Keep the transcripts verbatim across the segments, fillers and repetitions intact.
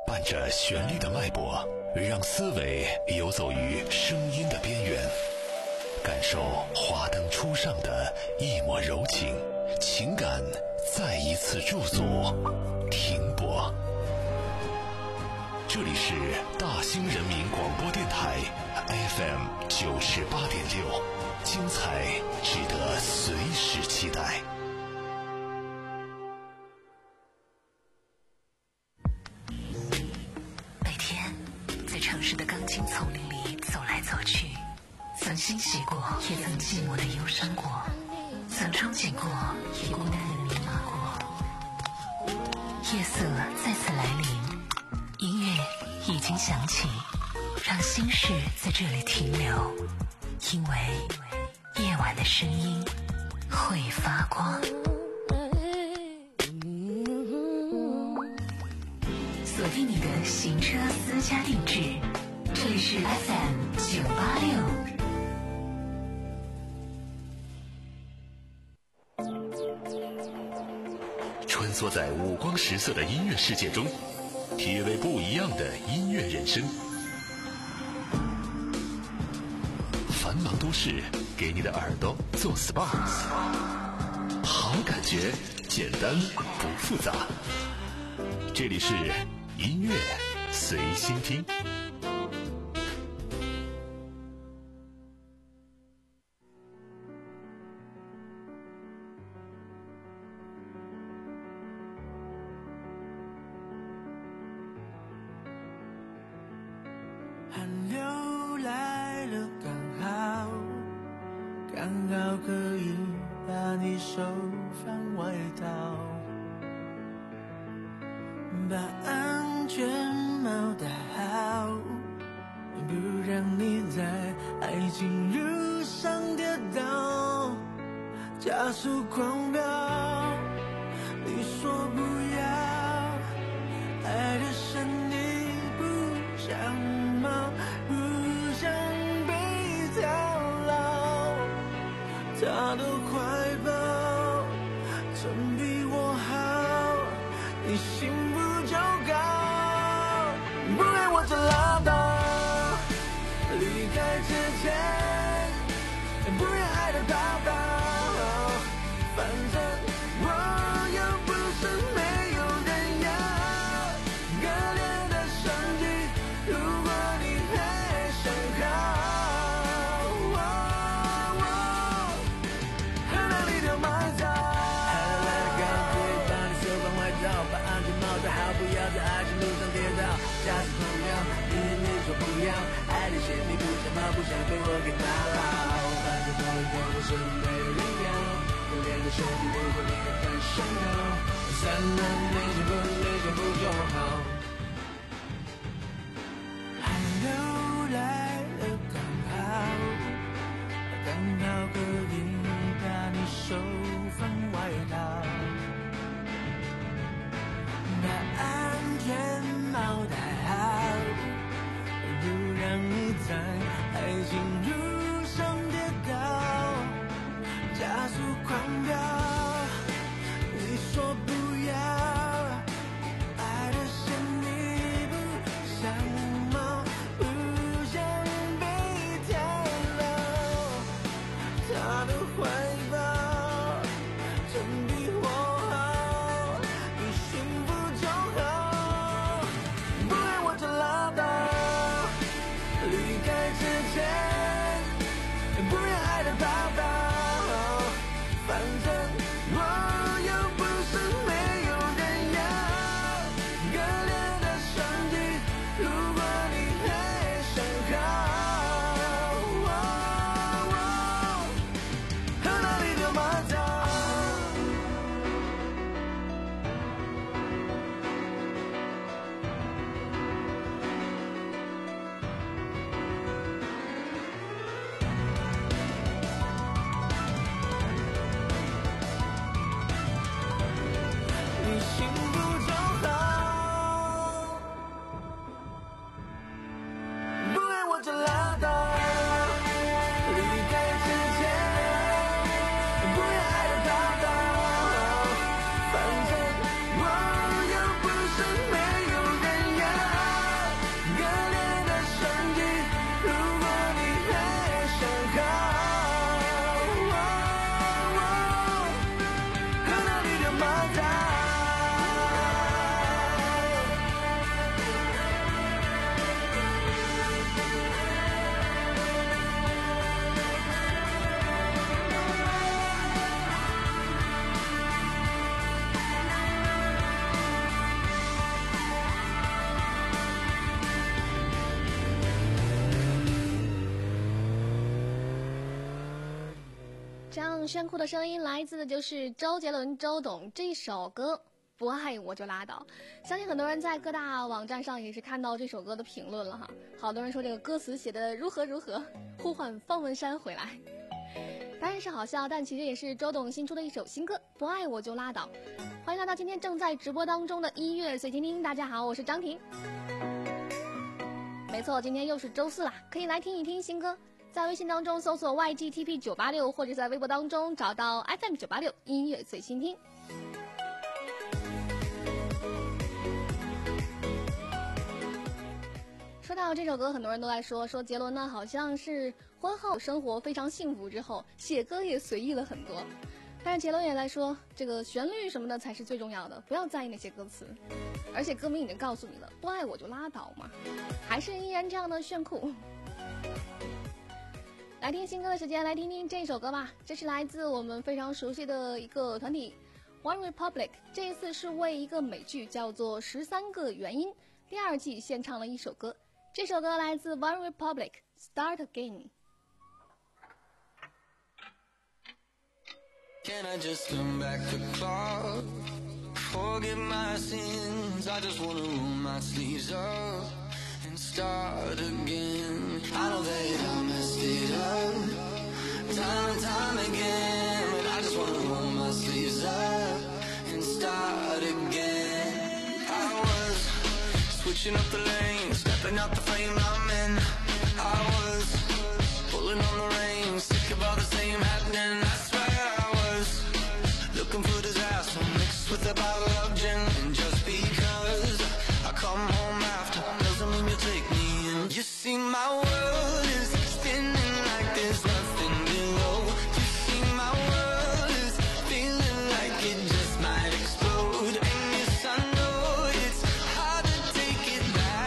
伴着旋律的脉搏，让思维游走于声音的边缘，感受华灯初上的一抹柔情，情感再一次驻足停泊。这里是大兴人民广播电台 F M 九十八点六，精彩值得随时期待。 每天在城市的钢筋丛林里走来走去，曾欣喜过，也曾寂寞的忧伤过，曾憧憬过，也孤单的迷茫过。夜色再次来临，音乐已经响起，让心事在这里停留，因为夜晚的声音会发光。锁定你的行车私家定制，这里是 F M 九八六。 穿梭在五光十色的音乐世界中，体味不一样的音乐人生。繁忙都市给你的耳朵做 S P A， 好感觉简单不复杂。这里是音乐随心听。 寒流来了，刚好，刚好可以把你手放外套，把安全帽戴好，不让你在爱情路上跌倒，加速狂飙，你说不要，爱的深你不想冒，不想被套牢，他的怀抱总比我好，你幸福就高，不爱我就拉倒，离开之前不要爱得到到，反正我又不是没有人要，割裂的身体如果你还想好，和哪里都埋葬，还来得高贵，把你手放外套，把安全帽戴好，不要在爱情路上跌倒，加速狂飙，你你说不要，爱的线你不想跑，不想被我给打扰，反正我有我是没有人要，可怜的身体如果你还很想要，三男你幸福你幸福就好。寒流来了刚好，刚好可以把你手放外套，把安全帽戴好，不让你在爱情路上跌倒，加速狂飙，你说不要，爱的线你不想冒，不想被跳楼，他的怀抱总比我好，你幸福就好，不爱我就拉倒，离开之前不要爱得到到，反正我又不是没有人要，割裂的身体如果你还想好，和哪里都埋葬。你幸福就好，不爱我就拉倒，离开之前不要爱得到到，反正我又不是没有人要， 炫酷的声音来自的就是周杰伦周董这首歌不爱我就拉倒。相信很多人在各大网站上也是看到这首歌的评论了哈，好多人说这个歌词写的如何如何，呼唤方文山回来。当然是好笑，但其实也是周董新出的一首新歌不爱我就拉倒。欢迎来到今天正在直播当中的音乐随听听，大家好，我是张婷。没错，今天又是周四啦，可以来听一听新歌，在微信当中搜索 Y G T P 九八六，或者在微博当中找到 F M 九八六音乐随心听。说到这首歌，很多人都在说说杰伦呢好像是婚后生活非常幸福之后写歌也随意了很多，但是杰伦也在说这个旋律什么的才是最重要的，不要在意那些歌词，而且歌名已经告诉你了，不爱我就拉倒嘛，还是依然这样的炫酷。来听新歌的时间，来听听这首歌吧，这是来自我们非常熟悉的一个团体 One Republic， 这一次是为一个美剧叫做十三个原因第二季献唱了一首歌，这首歌来自 One Republic Start Again。 Can I just come back to club? Forget my sins, I just wanna roll my sleeves up and start again. I know that I messed it up time and time again, but I just wanna roll my sleeves up and start again. I was switching up the lanes, stepping out the frame I'm in. I was pulling on the reins, sick of all the same happening. I swear I was looking for disaster mixed with a bottle of gin. And just because I come home after doesn't mean you take me in. You see my world is spinning like there's nothing below. You see my world is feeling like it just might explode. And yes, I know it's hard to take it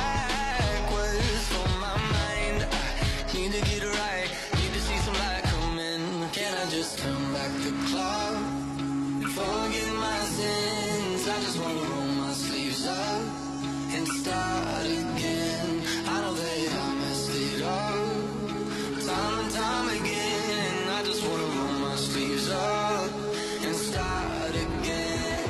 backwards from my mind. I need to get it right, need to see some light come in. Can I just turn back the clock and forget my sins? I just wanna roll my sleeves up and start again. I know that I messed it up time and time again. I just wanna roll my sleeves up and start again.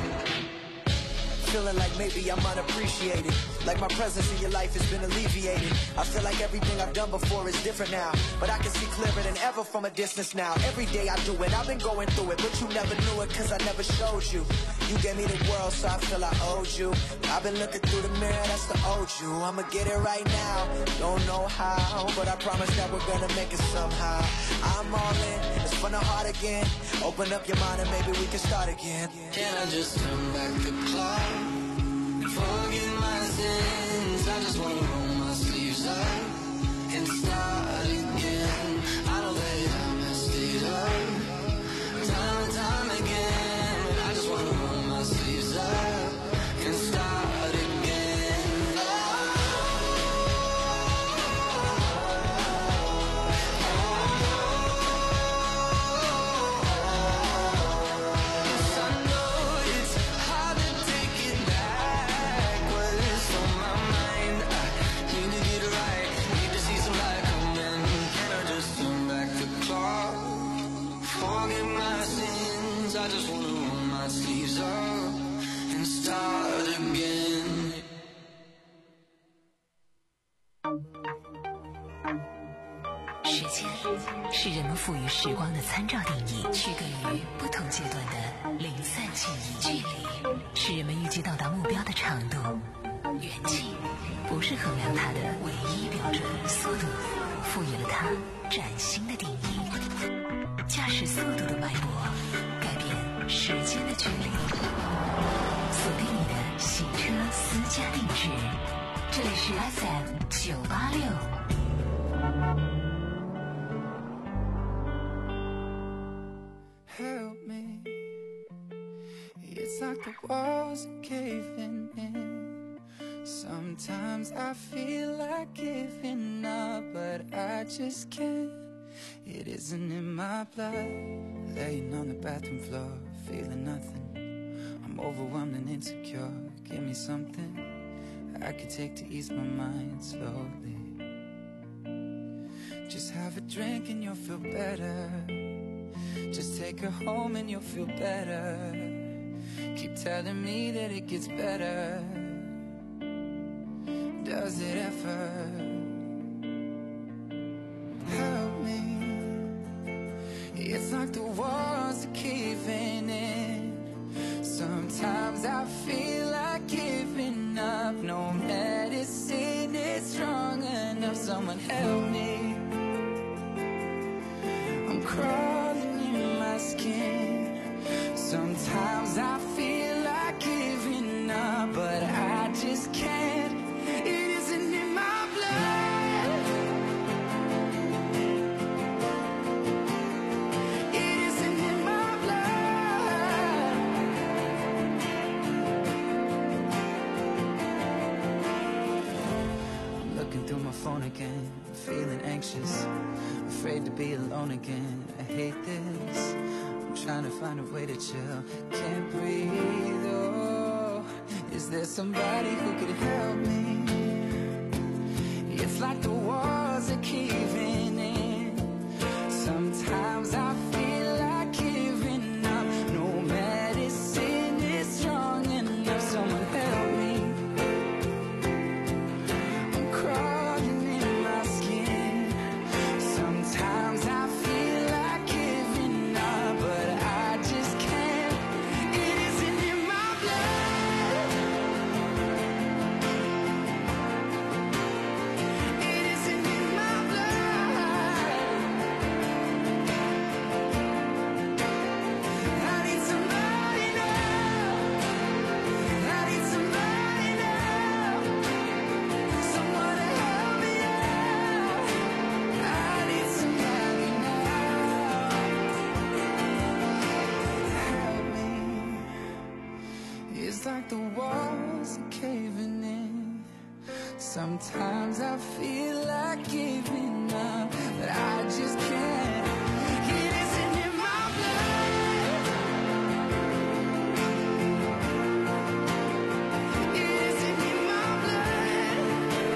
Feeling like maybe I'm unappreciated, like my presence in your life has been alleviated. I feel like everything I've done before is different now, but I can see clearer than ever from a distance now. Every day I do it, I've been going through it, but you never knew it cause I never showed you. You gave me the world so I feel I owed you. I've been looking through the mirror, that's the old you. I'ma get it right now, don't know how, but I promise that we're gonna make it somehow. I'm all in, it's from the heart again. Open up your mind and maybe we can start again. Can I just turn back the clock and forget my sins? I just wanna roll my sleeves up and start again. I know that I messed it up time and time again, but I just wanna roll my sleeves up and start again. Yes, I know it's hard to take it backwards from my mind. I need to get it right, need to see some light come in. Can I just turn back the clock? Forget my sins, I just wanna roll my sleeves up and start again. 时间是人们赋予时光的参照定义，区隔于不同阶段的零散记忆。距离是人们预计到达目标的长度，远近不是衡量它的唯一标准。速度赋予了它崭新的定义，驾驶速度的脉搏改变时间的距离。锁定你的洗车私家定制，这里是 F M 九八六。 Help me, it's like the walls are caving in. Sometimes I feel like giving up, but I just can't. It isn't in my blood. Laying on the bathroom floor, feeling nothing. I'm overwhelmed and insecure. Give me something I could take to ease my mind slowly. Just have a drink and you'll feel better. Just take her home and you'll feel better. Keep telling me that it gets better. Does it ever? Help me. It's like the walls are caving in. Sometimes I feel like giving up. No medicine is strong enough. Someone help me. I'm crawling in my skin. Sometimes I feel like giving up, but I just can't. It isn't in my blood. It isn't in my blood. I'm looking through my phone again, feeling anxious, afraid to be alone again. I hate this. I'm trying to find a way to chill. Can't breathe. Oh, is there somebody who could help me? It's like the walls are caving in. Sometimes I feel like giving up. No medicine is strong enough. Someone help me. I'm crawling in my skin. Sometimes I feel like giving up, but I just can't. It isn't in my blood. It isn't in my blood. I need somebody now. I need somebody now. Someone to help me out. I need somebody now. Help me. It's like the walls are caving in. Sometimes I feel like giving up, but I just can't. It isn't in my blood. It isn't in my blood.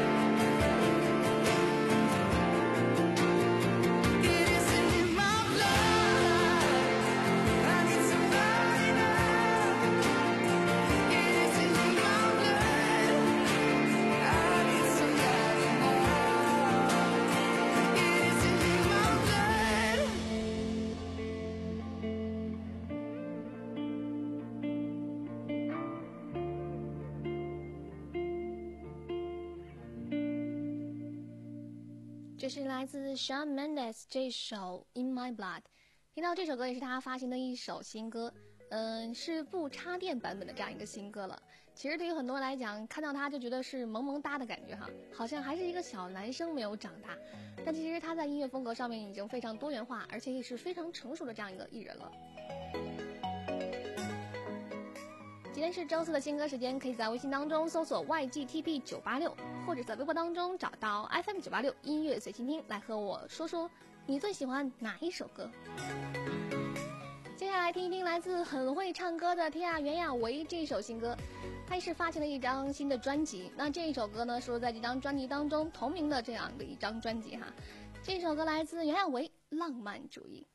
It isn't in my blood. I need somebody now. It isn't in my blood. I need somebody now. It isn't in my blood. 这是来自 Shawn Mendes 这首 In My Blood。听到这首歌也是他发行的一首新歌，嗯，是不插电版本的这样一个新歌了。其实对于很多人来讲，看到他就觉得是萌萌哒的感觉哈，好像还是一个小男生没有长大。但其实他在音乐风格上面已经非常多元化，而且也是非常成熟的这样一个艺人了。今天是周四的新歌时间，可以在微信当中搜索 Y G T P 九八六，或者在微博当中找到 F M 九八六音乐随心听，来和我说说你最喜欢哪一首歌。接下来听一听来自很会唱歌的天涯袁娅维这首新歌，他也是发行了一张新的专辑。那这一首歌呢，收在这张专辑当中同名的这样的一张专辑哈。这首歌来自袁娅维《浪漫主义》。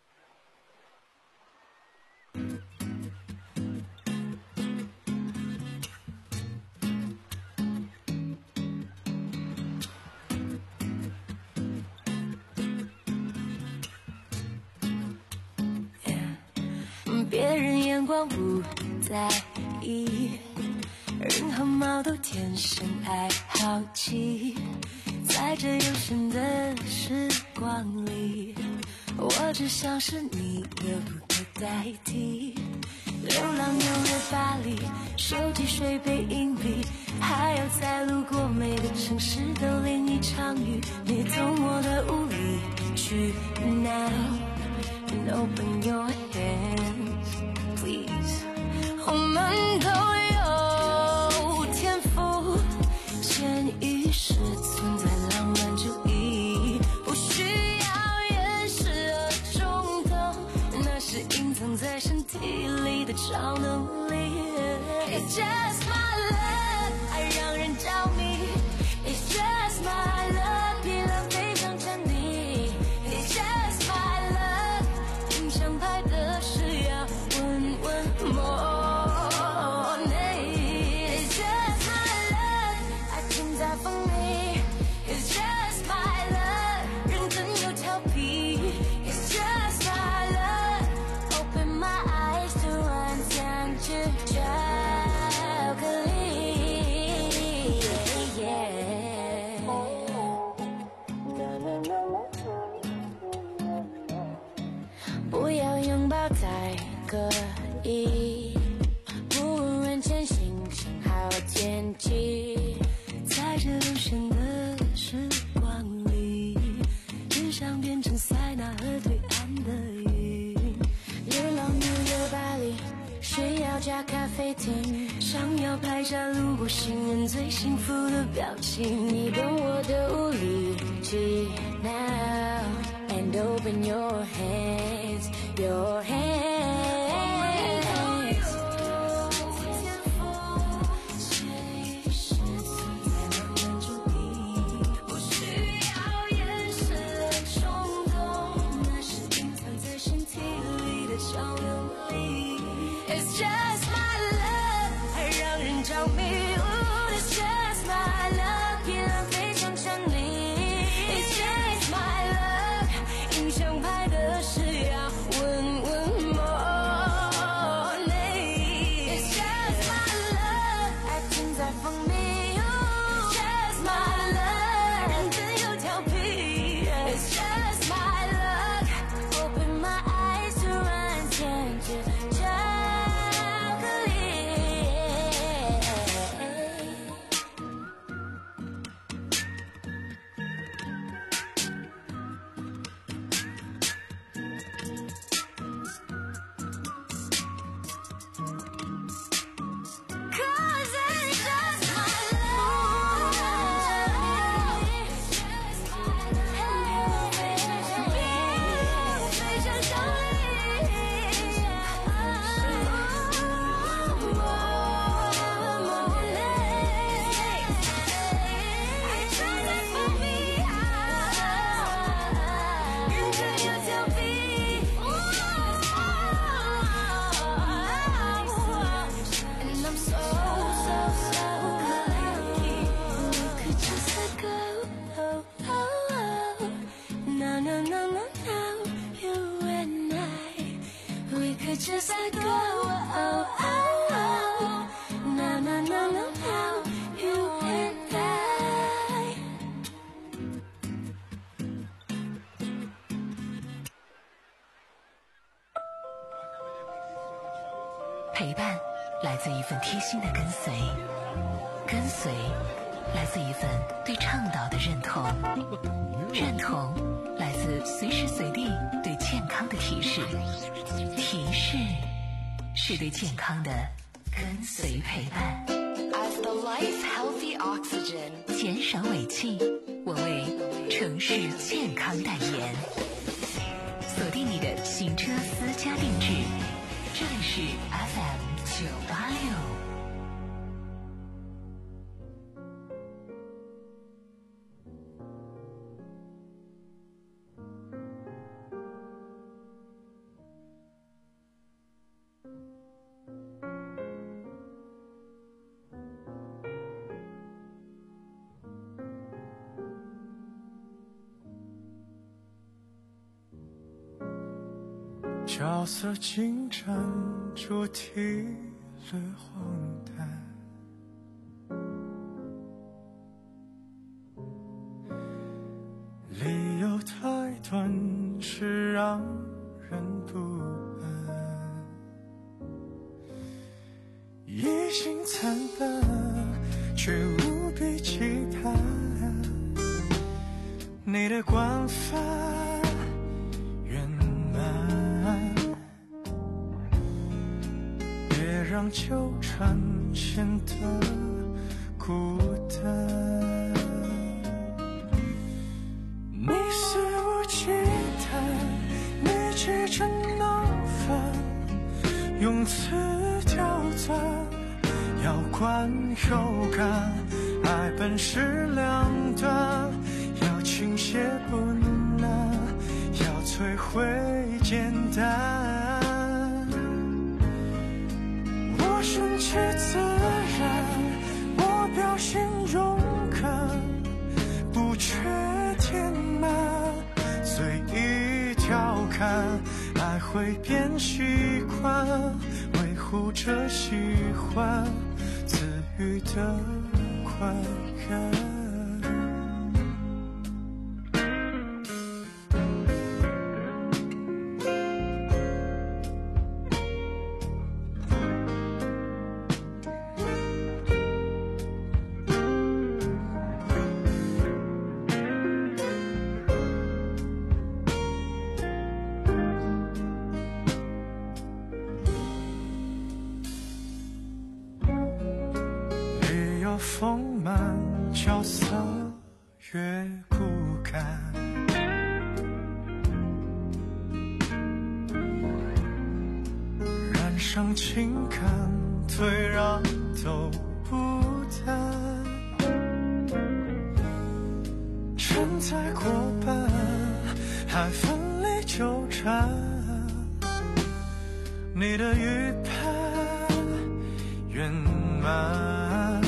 别人眼光不在意，人和猫都天生爱好奇，在这悠闲的时光里，我只想是你的不可代替。流浪纽约巴黎，收集水杯硬币，还要在路过每个城市都淋一场雨。你懂我的无理取闹， and open your hands please。 我们都有天赋，潜意识存在浪漫主义，不需要掩饰和冲动，那是隐藏在身体里的超能力。 It's just my love， 爱让人着迷。 It's just my love， 疲劳非常沉溺。 It's just my love， 影响飞天，想要拍下路过行人最幸福的表情。你懂我的无理取闹 ，and open your hands, your hands。Just let go, oh, oh, oh. No, no, no, no, no, you and I. 陪伴来自一份贴心的跟随，跟随来自一份对倡导的认同，认同来自随时随地对健康的提示，提示是对健康的跟随陪伴。 As the life healthy oxygen， 减少尾气，我为城市健康代言。锁定你的行车私家定制，这里是 F M 九八六。 角色进展，主题略荒诞，理由太短，是让人不安。已经惨淡，却无比期盼你的惯犯圆满，别让纠缠显得孤单。你肆无忌惮，你急着闹翻，用词刁钻，要观有感，爱本是两端，要倾泻不难，要摧毁简单。我顺其自然，我表现勇敢，不缺填满，随意调侃，爱会变习惯，维护着喜欢，自愈的快感。 丰满，角色越骨感。染上情感，退让都不淡。身在过半，还奋力纠缠。你的预判圆满，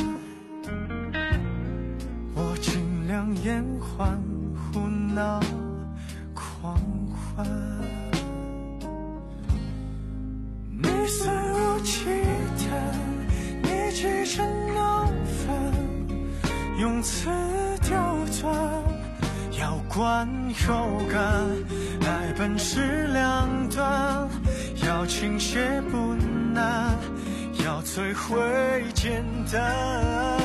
我尽量延缓，胡闹狂欢。你肆无忌惮，你急着闹翻，用词刁钻，要观有感，爱本是两端，要倾斜不难，要摧毁简单。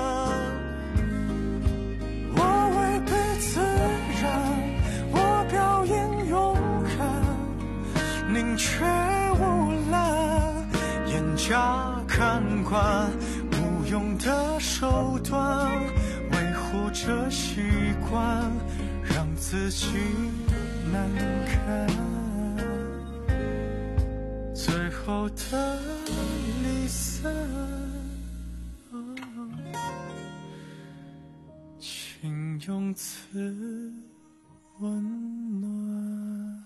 我违背自然，我表演勇敢，宁缺毋滥，严加看管，无用的手段，维护着习惯，让自己难堪。最后的离散，请用词温暖。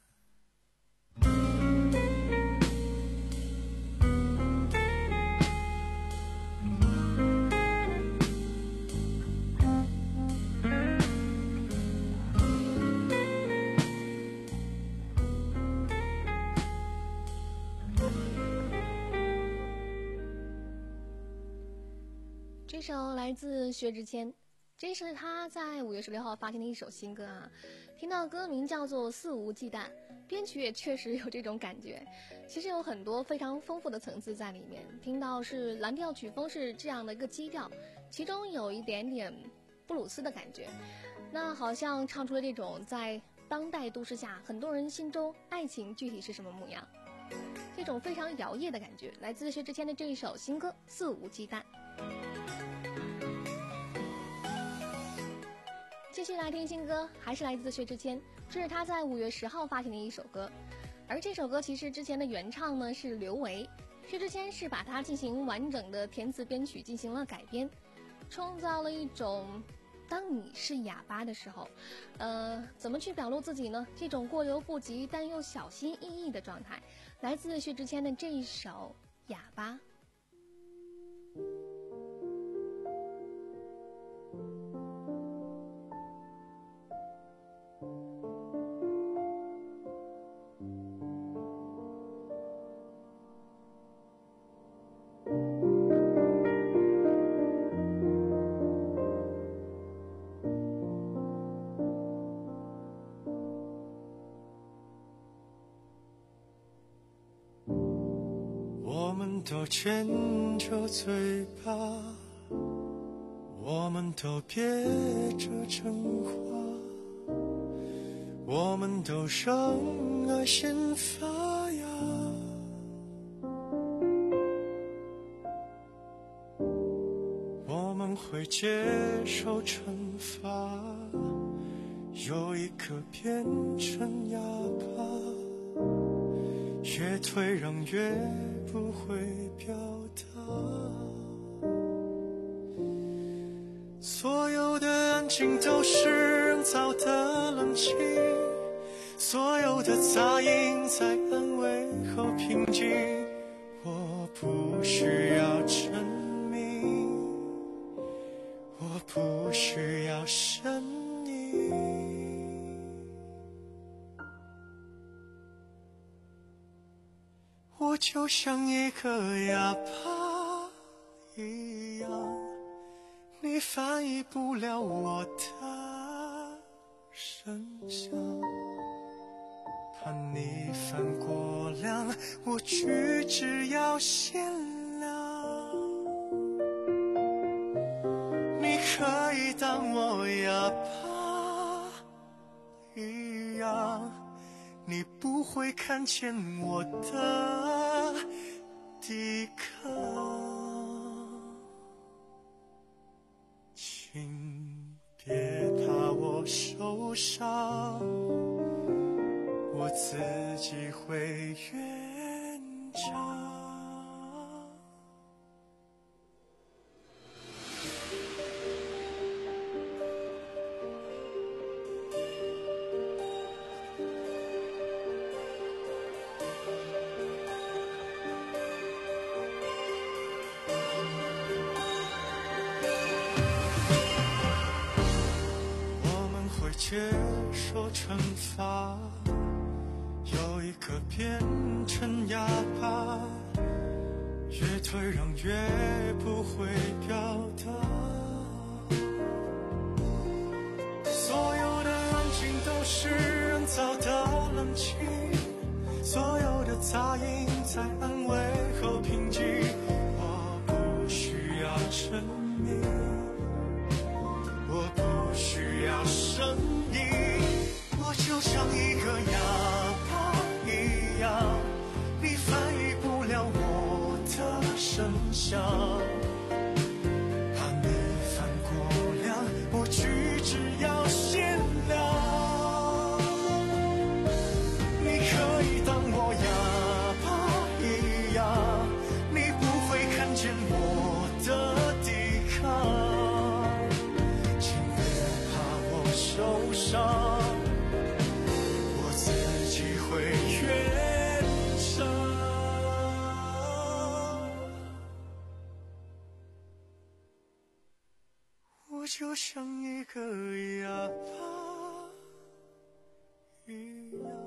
这首来自薛之谦，这是他在五月十六号发行的一首新歌啊。听到歌名叫做《肆无忌惮》，编曲也确实有这种感觉。其实有很多非常丰富的层次在里面。听到是蓝调曲风是这样的一个基调，其中有一点点布鲁斯的感觉，那好像唱出了这种在当代都市下很多人心中爱情具体是什么模样，这种非常摇曳的感觉，来自薛之谦的这一首新歌《肆无忌惮》。继续来听新歌，还是来自薛之谦，这是他在五月十号发行的一首歌。而这首歌其实之前的原唱呢是刘维，薛之谦是把它进行完整的填词编曲进行了改编，创造了一种当你是哑巴的时候，呃，怎么去表露自己呢？这种过犹不及但又小心翼翼的状态，来自薛之谦的这一首《哑巴》。 我们都牵着嘴巴，我们都憋着真话，我们都让爱先发芽。我们会接受惩罚，有一刻变成哑巴，越退让越不会表达。所有的安静都是人造的冷清，所有的杂音在安慰后平静。我不需要证明，我不需要声音，我就像一个哑巴一样，你翻译不了我的声响，怕你犯过量，我举止要限量。你可以当我哑巴一样，你不会看见我的抵抗。 多少，我自己会圆场。接受惩罚，有一刻变成哑巴，越退让越不会表达。所有的安静都是人造的冷清，所有的杂音在安慰后平静。我不需要证明，我不需要声音，我就像一个哑巴一样，你翻译不了我的声响。怕没犯过量，我举止要限量。你可以当我哑巴一样，你不会看见我的抵抗。受伤，我自己会圆场。我就像一个哑巴一样，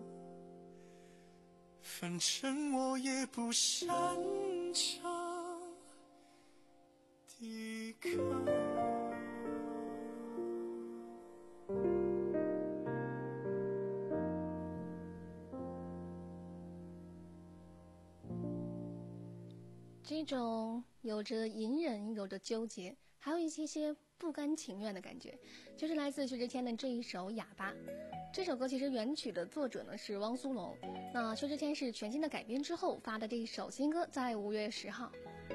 反正我也不擅长抵抗。 这种有着隐忍，有着纠结，还有一些些不甘情愿的感觉，就是来自薛之谦的这一首《哑巴》。这首歌其实原曲的作者呢是汪苏泷，那薛之谦是全新的改编之后发的这一首新歌，在五月十号。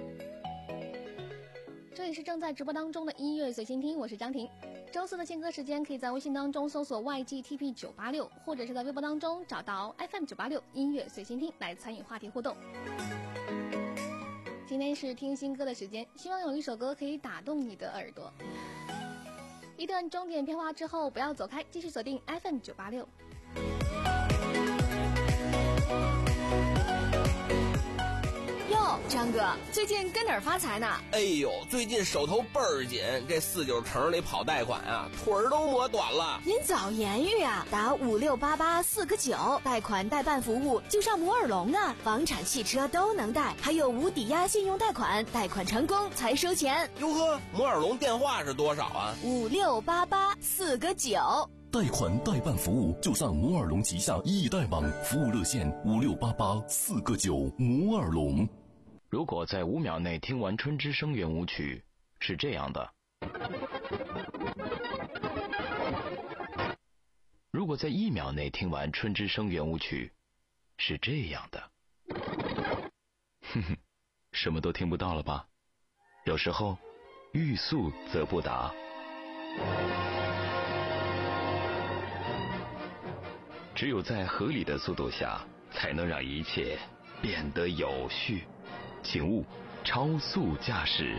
这里是正在直播当中的音乐随心听，我是张婷。周四的献歌时间，可以在微信当中搜索 Y G T P 九八六，或者是在微博当中找到 F M 九八六音乐随心听来参与话题互动。今天是听新歌的时间，希望有一首歌可以打动你的耳朵。一段钟点片花之后，不要走开，继续锁定 F M 九八六。 哟，张哥，最近跟哪儿发财呢？ 哎呦，最近手头倍儿紧，这四九城里跑贷款啊，腿儿都磨短了。 您早言语啊，打五六八八四个九，贷款代办服务就上摩尔龙啊，房产、汽车都能贷，还有无抵押信用贷款，贷款成功才收钱。 哟呵，摩尔龙电话是多少啊？ 五六八八四个九。 贷款代办服务就上摩尔龙旗下易贷网，服务热线五六八八四个九。摩尔龙。 如果在五秒内听完《春之声》圆舞曲，是这样的；如果在一秒内听完《春之声》圆舞曲，是这样的。哼哼，什么都听不到了吧？有时候，欲速则不达。只有在合理的速度下，才能让一切变得有序。请勿超速驾驶。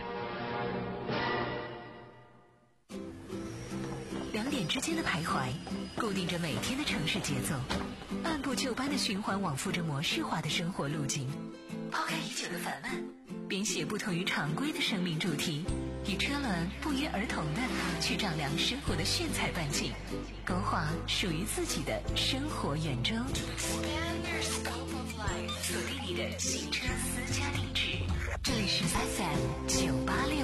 两点之间的徘徊，固定着每天的城市节奏，按部就班的循环往复着模式化的生活路径。抛开已久的烦闷，编写不同于常规的生命主题，与车轮不约而同的去丈量生活的炫彩半径，勾画属于自己的生活圆周。锁定你的新车私家定制，这里是 F M 九八六。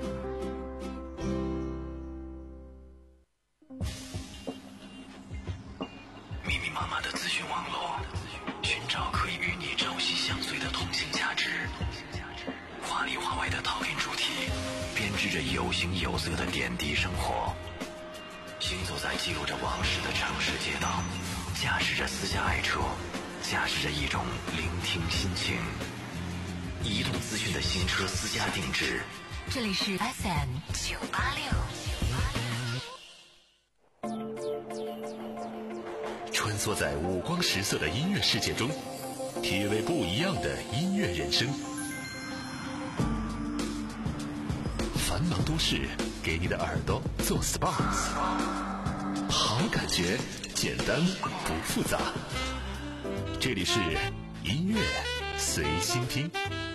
密密麻麻的资讯网络，寻找可以与你朝夕相随的同性价值。华里华外的 talking 主题，编织着有形有色的点滴生活。行走在记录着往事的城市街道，驾驶着私家爱车，驾驶着一种聆听心情。移动资讯的新车私家定制， 这里是 F M 九八六。 梭在五光十色的音乐世界中，体味不一样的音乐人生。繁忙都市给你的耳朵做 S P A， 好感觉简单不复杂。这里是音乐随心听。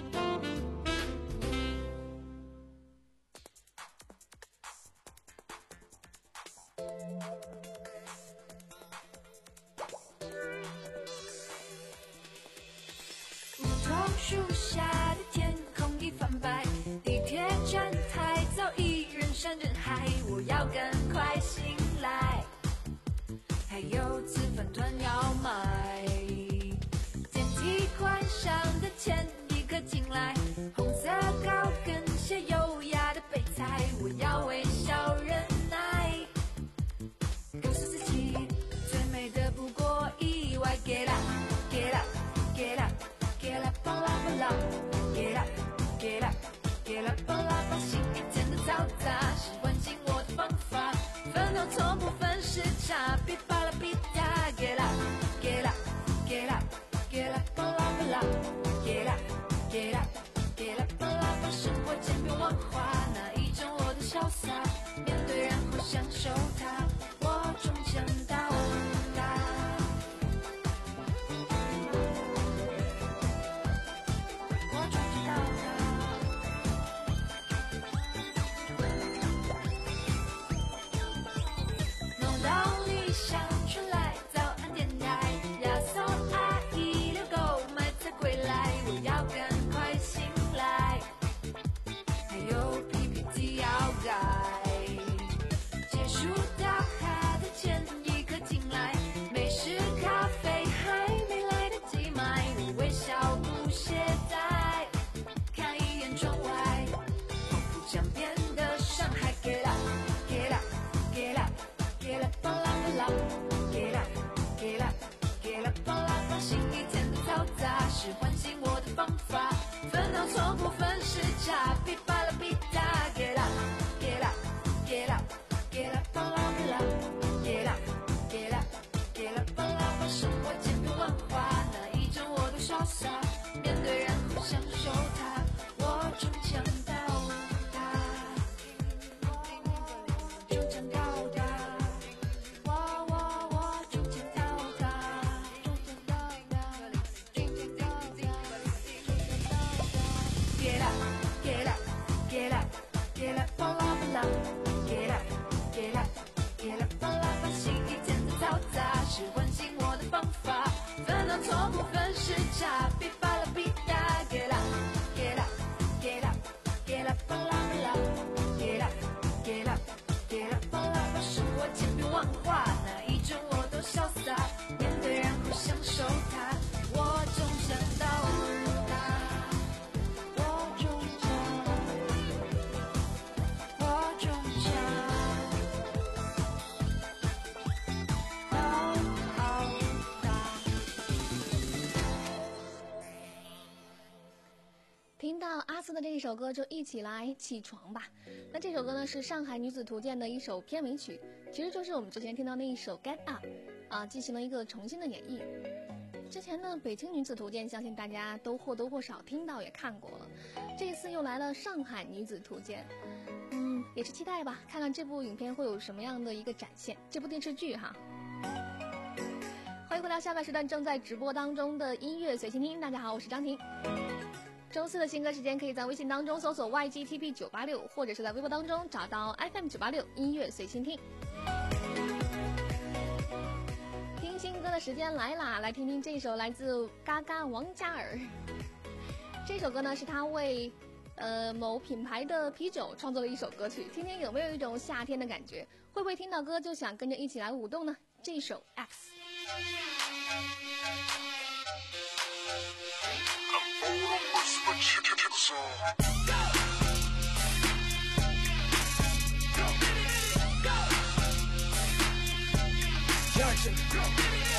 树下的天空已泛白，地铁站台早已人山人海，我要赶快醒来，还有吃饭团要买，电梯关上的前一刻进来，红色高跟鞋优雅的备菜，我要微笑忍耐，告诉自己最美的不过意外。 Get up, get up, get up, get up, get up, get up, get up, get up, get up， 新一天的嘈杂是唤醒我的方法，烦恼从不分时差，噼啪啦噼嗒。Get up, get up, get up, get up, get up, get up, get up, get up, get up， 生活千变万化，哪一种我都潇洒，面对然后享受它，我终将到达。 是唤醒我的方法，烦恼从不分时差，噼啪啦噼嗒。Get up, get up, get up, get up, get up, get up, get up， 生活千变万化，哪一种我都潇洒，面对然后享受它，我终将到达，终将到达，我我我终将到达，终将到达。 Get up, get up, get up, get up, get up, get up, get up, get up， 新一天的嘈杂是唤醒我的方法，烦恼从不分时差，噼啪啦噼嗒。Get up, get up, get up, get up, get up, get up, get up， 生活千变万化，哪一种我都潇洒，面对然后享受它，我终将到达。 听到阿斯的这一首歌，就一起来起床吧。那这首歌呢是上海女子图鉴的一首片尾曲，其实就是我们之前听到那一首 Get Up， 啊，进行了一个重新的演绎。之前呢，北京女子图鉴相信大家都或多或少听到也看过了，这一次又来了上海女子图鉴，嗯，也是期待吧，看看这部影片会有什么样的一个展现，这部电视剧哈。欢迎回到下半时段正在直播当中的音乐随心听，大家好，我是张婷。周四的新歌时间，可以在微信当中搜索 Y G T P 九八六， 或者是在微博当中找到 F M 九八六音乐随心听。听新歌的时间来啦，来听听这首来自嘎嘎王嘉尔。这首歌呢是他为呃某品牌的啤酒创作了一首歌曲，听听有没有一种夏天的感觉？会不会听到歌就想跟着一起来舞动呢？这首 X。 Johnson.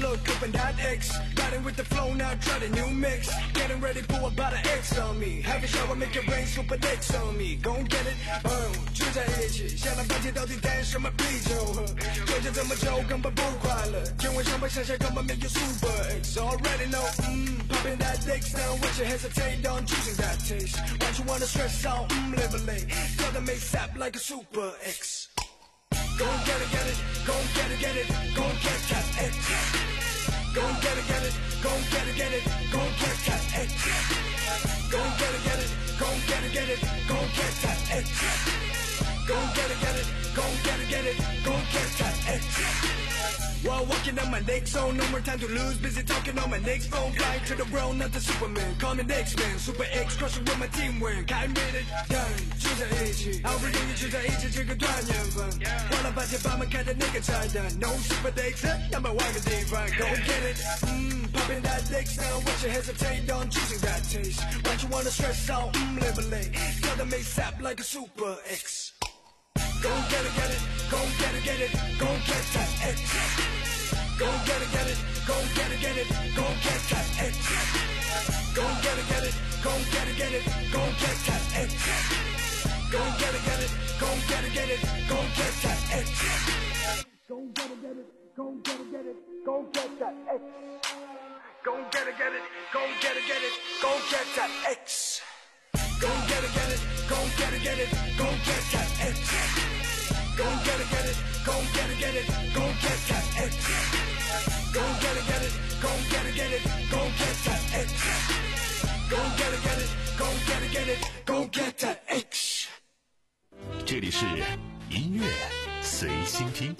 look up and that X. Riding with the flow now, try the new mix. Getting ready for about an X on me. Have a shower, make it rain, super dicks on me. Gon' get it, um, 聚在一起，下了半天到底带什么啤酒喝？追着这么久根本不快乐，天文上班上下根本没有 Super X. Already know, mm, popping that dicks now, what you hesitate on choosing that taste? Why you wanna stress out, mm, live late? Tell them make sap like a Super X. Go get it, get it, go get it, get it, go get that X. Go get it, get it, go get it, get it, go get that X. Go get it, get it, go get it, get it, go get that X. Go get it, get it, go get it, get it, go get that X. While walking on my next zone, no more time to lose. Busy talking on my next phone. Flying to the world, not the Superman. Call me next man, Super X, crushing with my teamwork. I made it done， 聚在一起，好不容易聚在一起，这个团圆饭。花了半天把门开的那个菜单 ，No Super X， 要么换个地方。Go get it， mm, popping that X now, what you hesitate on choosing that taste? Why you wanna stress out, mm, live late? Tell them make sap like a Super X. Go get it, get it, go get it, get it, go get that X. Go get it, get it, go get it, get it, go get that X. Go get it, get it, go get it, get it, go get that X. Go get it, get it, go get it, get it, go get that X. Go get it, get it, go get it, get it, go get that X. Go get it, get it, go get it, get it, go get that X. Go get it, get it, go get it, get it, go get that X. Go get it, get it, go get it, get it, go get that X. Go get it, get it, go get it, get it, go get that X. Go get it, get it, go get it, get it, go get that X. 这里是音乐随心听。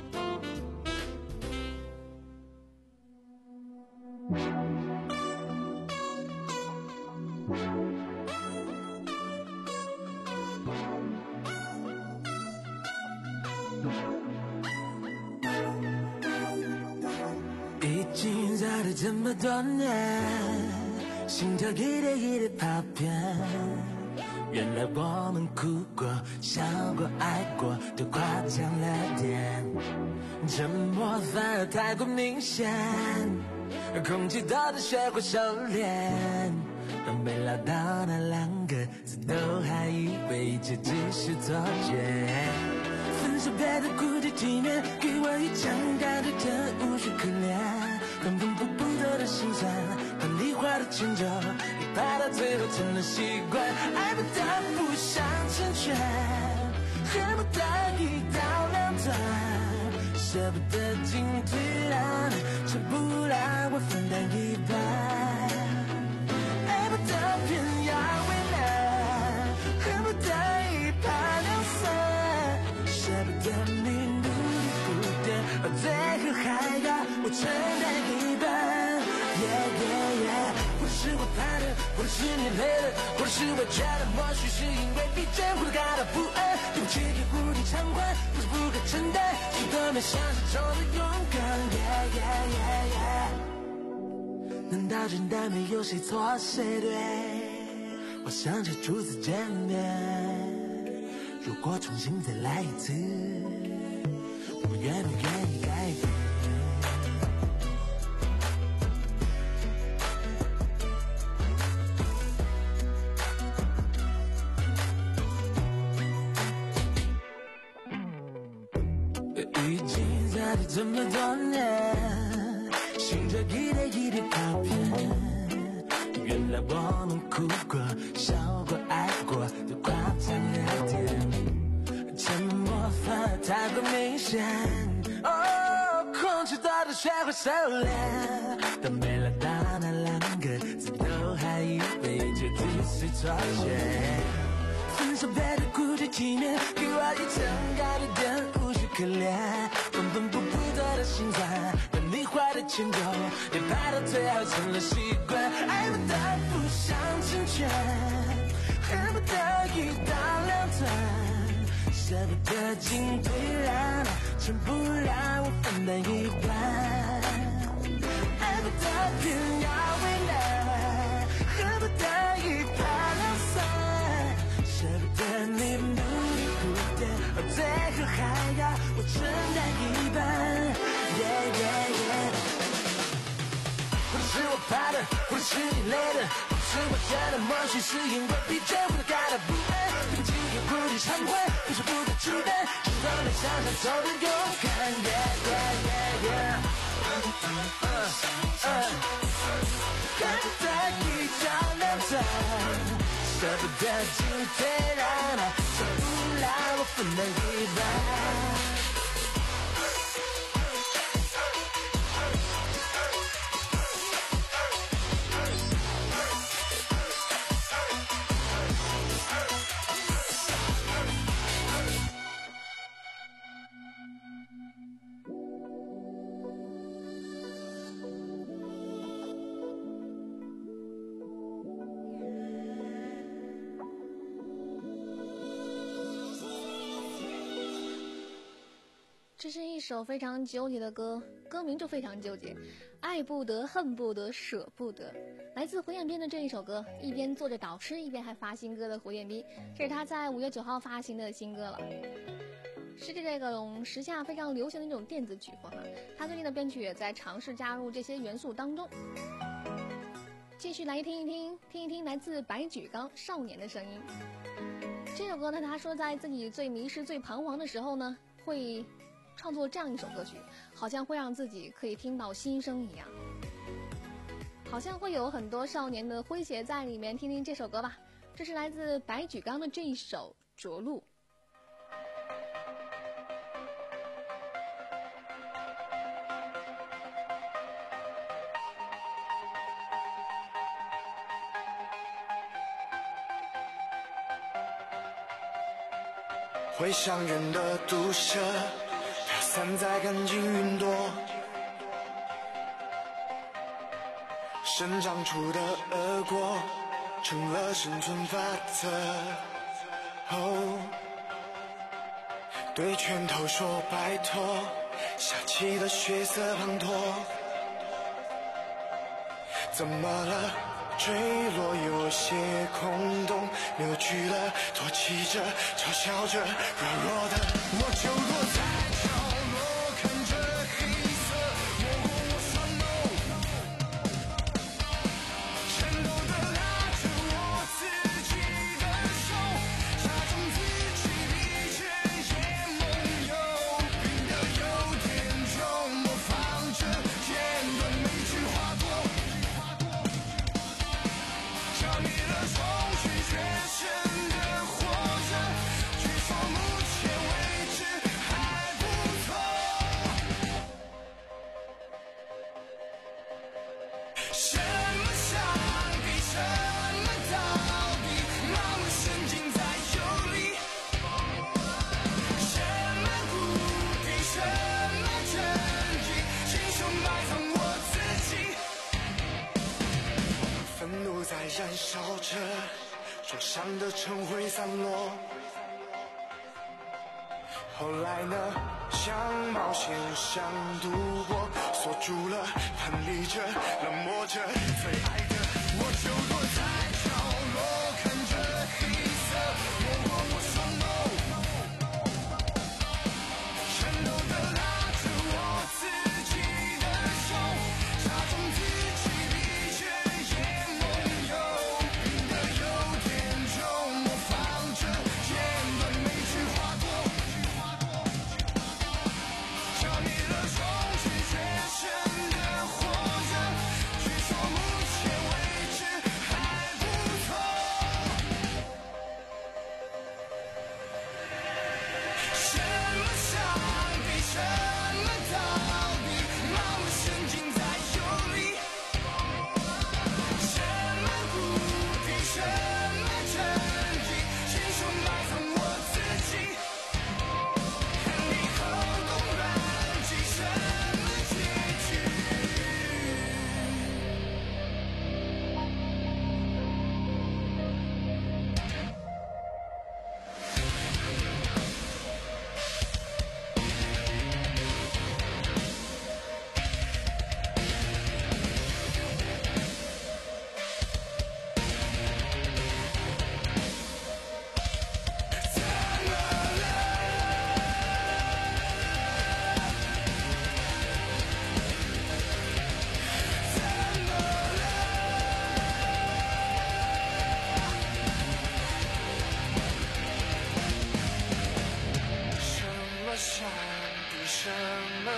已经在了这么多年，心跳一点一点跑偏。原来我们哭过、笑过、爱过，都夸张了点。沉默反而太过明显，空气都得学会收敛。没料到那两个字，都还以为这只是错觉。分手别的固执体面，给我一枪感觉真无需可怜。缝缝补补的心酸，把你画的迁就，你拍到最后成了习惯。爱不得不想成全，恨不得一刀两断，舍不得进退让，却不让我分担一半。爱不得偏要为难，恨不得一拍两散，舍不得你努力不变，而最后还要我承担一半。Yeah yeah yeah， 或者是我怕的，或者是你累了，或者是我觉得或许是因为疲倦或者感到不安，对不起给无力偿还，不是不可承担，谁都没想象中的勇敢。Yeah yeah yeah yeah， 难道真的没有谁错谁对？我想起初次见面，如果重新再来一次，我愿不愿意改变？已经在这这么多年，心跳一点一点跑偏。原来我们哭过、笑过、爱过，都夸张了点，沉默反而太过明显。哦，空气多的学会收敛，但没料到那两个字都还以为这只是错觉。分手别的固执体面，给我一层高的点无需可怜，缝缝补补的心酸，把你画的迁就，也拍到最后成了习惯。爱不得不想成全，恨不得一刀两断，舍不得进退让，全部让我分担一半。爱不得偏要为难，恨不得一拍两散，舍不得你努力不变，而最后还要我承担一半。Yeah yeah yeah。 是我真的默许，是因为疲倦我都改了不安，对不起也不提偿还，不是不可期待，只让人想象走得勇敢。Yeah yeah yeah yeah， 嗯嗯，等待一张两张，舍不得今天让它走不来，我分了一半。 这是一首非常纠结的歌，歌名就非常纠结，爱不得，恨不得，舍不得。来自胡彦斌的这一首歌，一边做着导师，一边还发新歌的胡彦斌，这是他在五月九号发行的新歌了，是这种时下非常流行的那种电子曲风哈。他最近的编曲也在尝试加入这些元素当中。继续来听一听，听一听来自白举纲《少年的声音》。这首歌呢，他说在自己最迷失、最彷徨的时候呢，会创作这样一首歌曲，好像会让自己可以听到心声一样，好像会有很多少年的诙谐在里面。听听这首歌吧，这是来自白举纲的这一首《着陆》。 会伤人的毒蛇飘散在干净云朵，生长出的恶果成了生存法则。哦，对拳头说拜托，下起了血色滂沱。怎么了？坠落有些空洞，扭曲了，唾弃着，嘲笑着，弱弱的我就落在角落，看着黑色模糊我双眸，颤抖的拉着我自己的手，假装自己理解也梦游，变得有点重，模仿着简短每句话多。消灭了冲去全身的火热，据说目前为止还不错。什么上帝，什么道理，盲目神经在游离。什么目的，什么正义，亲手埋葬我自己。愤怒在燃烧着，灼伤的尘灰散落。后来呢？想冒险，想赌博，锁住了，叛逆着，冷漠着，最爱的我就躲在角落，看着黑色模糊我双眸，颤抖的拉着我自己的手，假装自己理解也梦游，变得有点重，模仿着简短每句话多，消灭了冲去全身的火热，据说目前为止还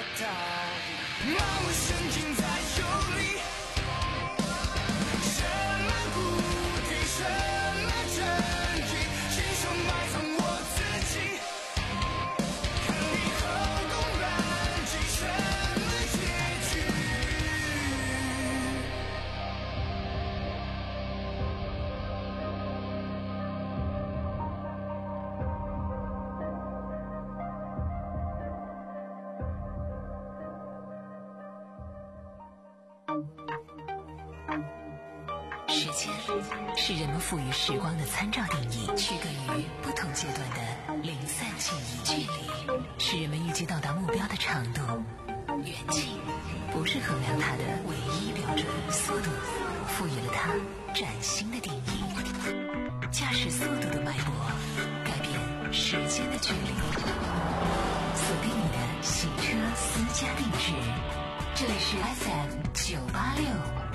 到底。冒险尽在酒里，什么故地，什么真谛，亲手埋葬我自己。看你后宫乱纪，什么结局？ 时间是人们赋予时光的参照定义，区隔于不同阶段的零散记忆。距离是人们预计到达目标的长度，远近不是衡量它的唯一标准。速度赋予了它崭新的定义，驾驶速度的脉搏改变时间的距离。锁定你的行车私家定制，这里是 F M 九八六。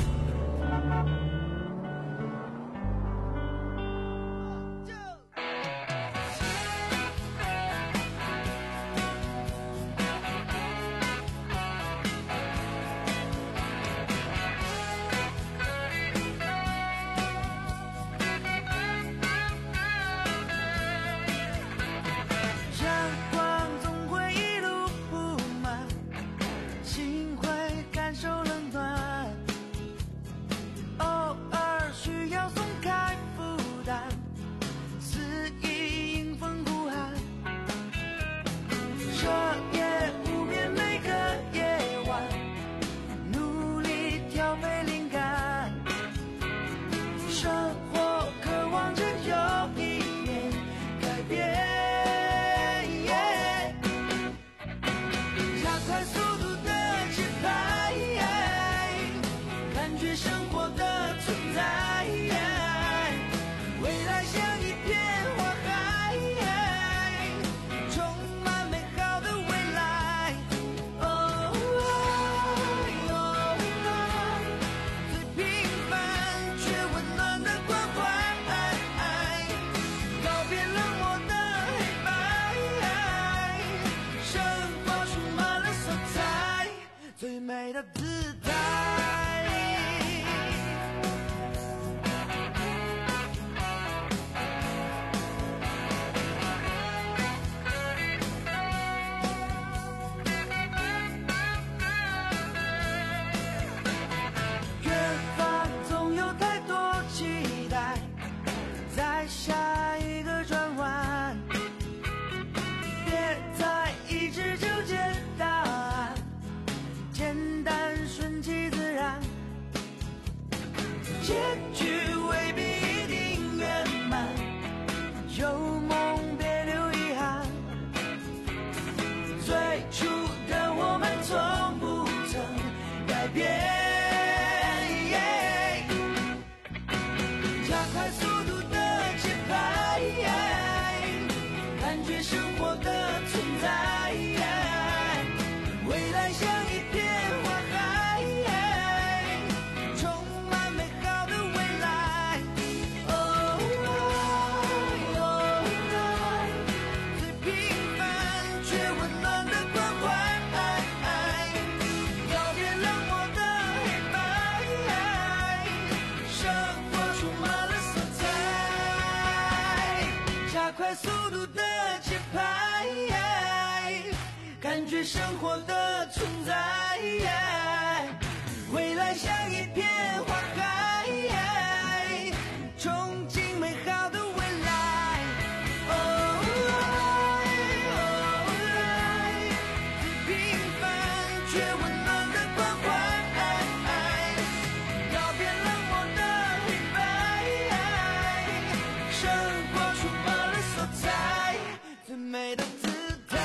生活的存在，未来像一片花海，憧憬美好的未来。哦，最平凡却温暖的关怀，告别冷漠的黑白，生活充满了色彩，最美的姿态。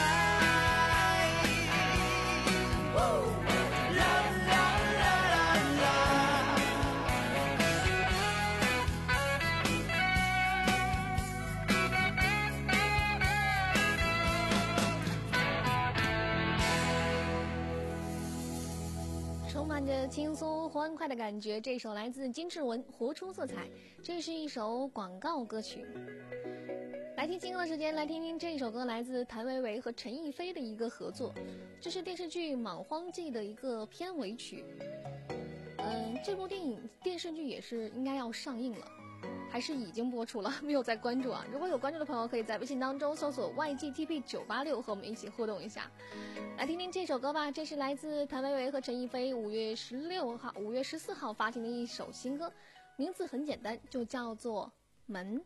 充满着轻松欢快的感觉，这首来自金志文《活出色彩》，这是一首广告歌曲。 来听金歌的时间，来听听这一首歌，来自谭维维和陈逸飞的一个合作，这是电视剧《莽荒纪》的一个片尾曲。嗯，这部电影电视剧也是应该要上映了，还是已经播出了？没有在关注啊？如果有关注的朋友，可以在微信当中搜索 Y G T P 九八六和我们一起互动一下。来听听这首歌吧，这是来自谭维维和陈逸飞五月十六号、五月十四号发行的一首新歌，名字很简单，就叫做《门》。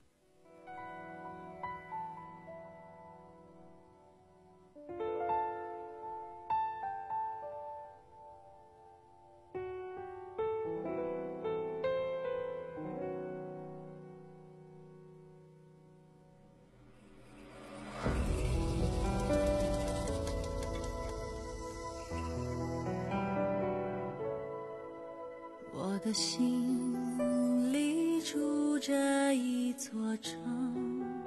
我的心里住着一座城，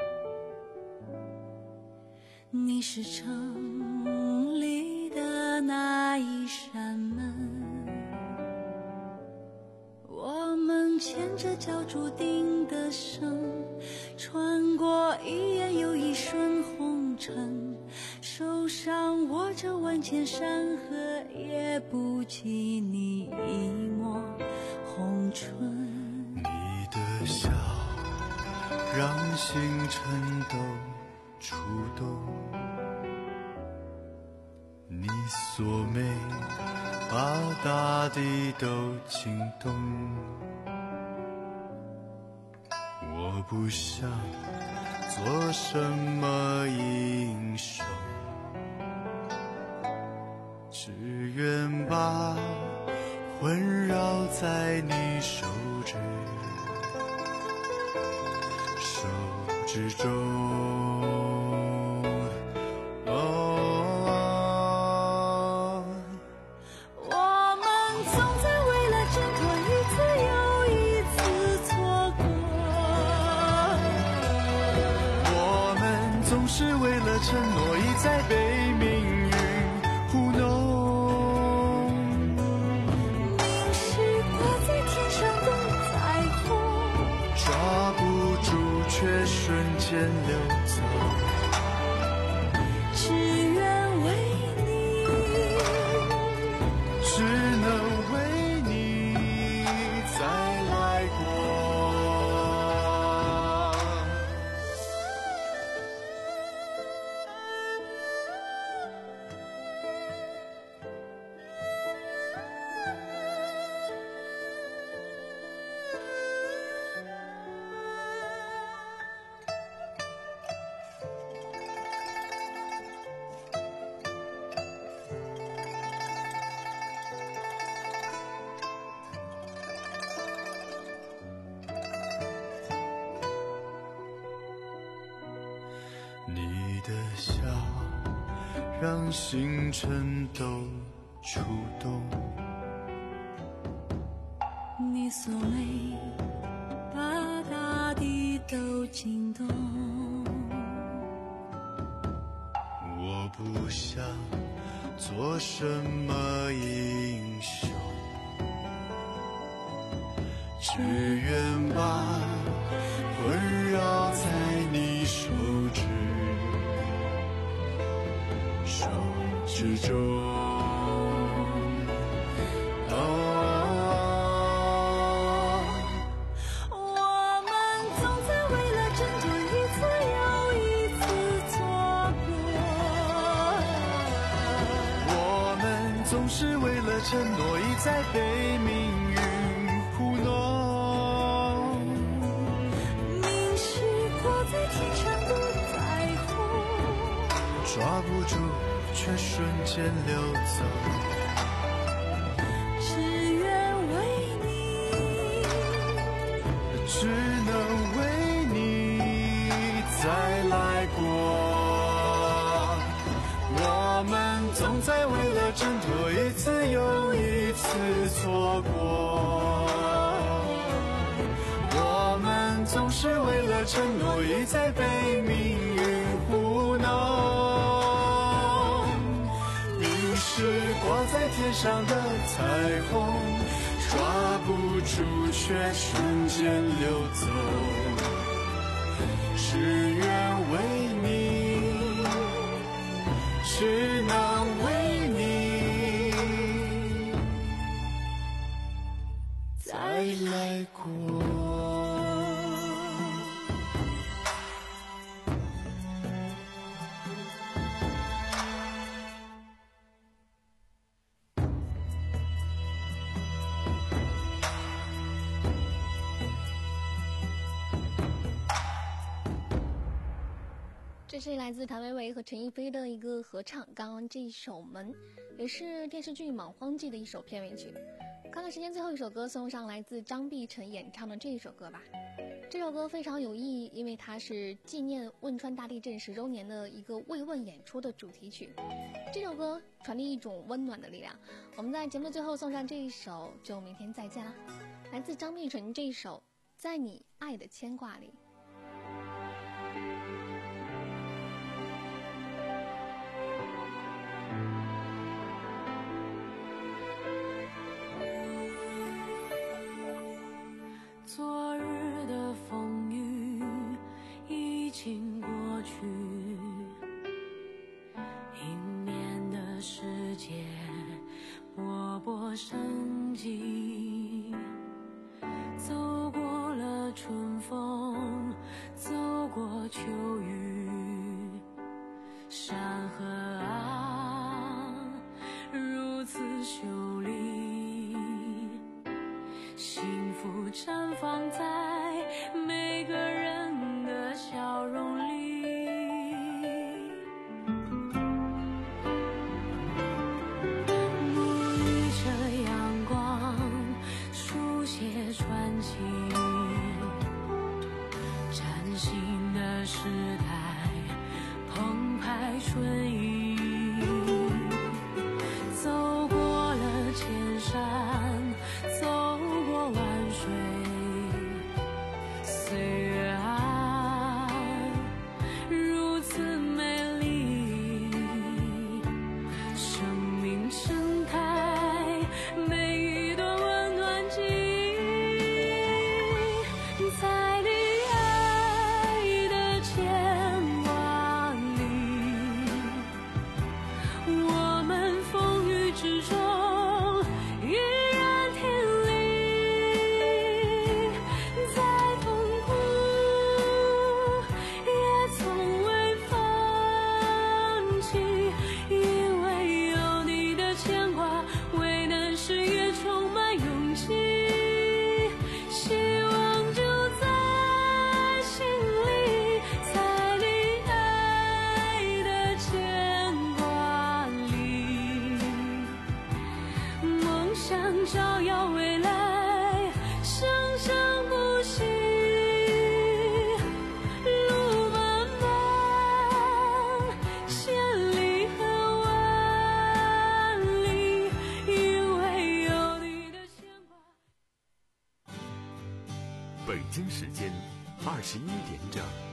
你是城里的那一扇门，我们牵着脚注定的绳，穿过一眼又一瞬红尘，手上握着万千山河，也不及你一抹红唇。 你的笑让星辰都触动，你锁眉把大地都惊动。我不想做什么英雄，只愿把环绕在你手指手指中。哦， 我们总在为了挣脱一次又一次错过， 我们总是为了承诺一再被命运糊弄。却瞬间流走， 只愿为你， 只能为你再来过。你的笑让星辰都触动， 你锁眉把大地都惊动。 我不想做什么英雄，只愿把环绕在你手指手指中。哦， 我们总在为了挣脱一次又一次错过， 我们总是为了承诺一再被命运糊弄。 凝视挂在天上的彩虹， 抓不住却瞬间流走， 只愿为你， 只能为你再来过。我们总在为了挣脱一次又一次错过，我们总是为了承诺一再被命运糊弄。是挂在天上的彩虹，抓不住却瞬间流走，只愿为你，只能为你再来过。 这是来自谭维维和陈逸飞的一个合唱，刚刚这一首《门》也是电视剧《莽荒纪》的一首片尾曲。看看时间，最后一首歌送上来自张碧晨演唱的这一首歌吧。这首歌非常有意义，因为它是纪念汶川大地震十周年的一个慰问演出的主题曲。这首歌传递一种温暖的力量。我们在节目的最后送上这一首，就明天再见啦。来自张碧晨这一首《在你爱的牵挂里》。 昨日的风雨已经过去，迎面的世界勃勃生机，走过了春风，走过秋雨，山河啊如此秀丽，幸福绽放在每个人的笑容里。沐浴着阳光，书写传奇，崭新的时代，澎湃春意，走过了千山，走过万水，岁月啊如此美丽，生命盛开每一段温暖记忆，在你爱的牵挂里，我们风雨之中依然挺立，再痛苦也从未放弃，因为有你的牵挂，为难时也充满勇气，希望就在心里，在你爱的牵挂里，梦想照耀未来，生生不息，路漫漫，千里和万里，因为有你的牵挂。 北京时间二十一点整。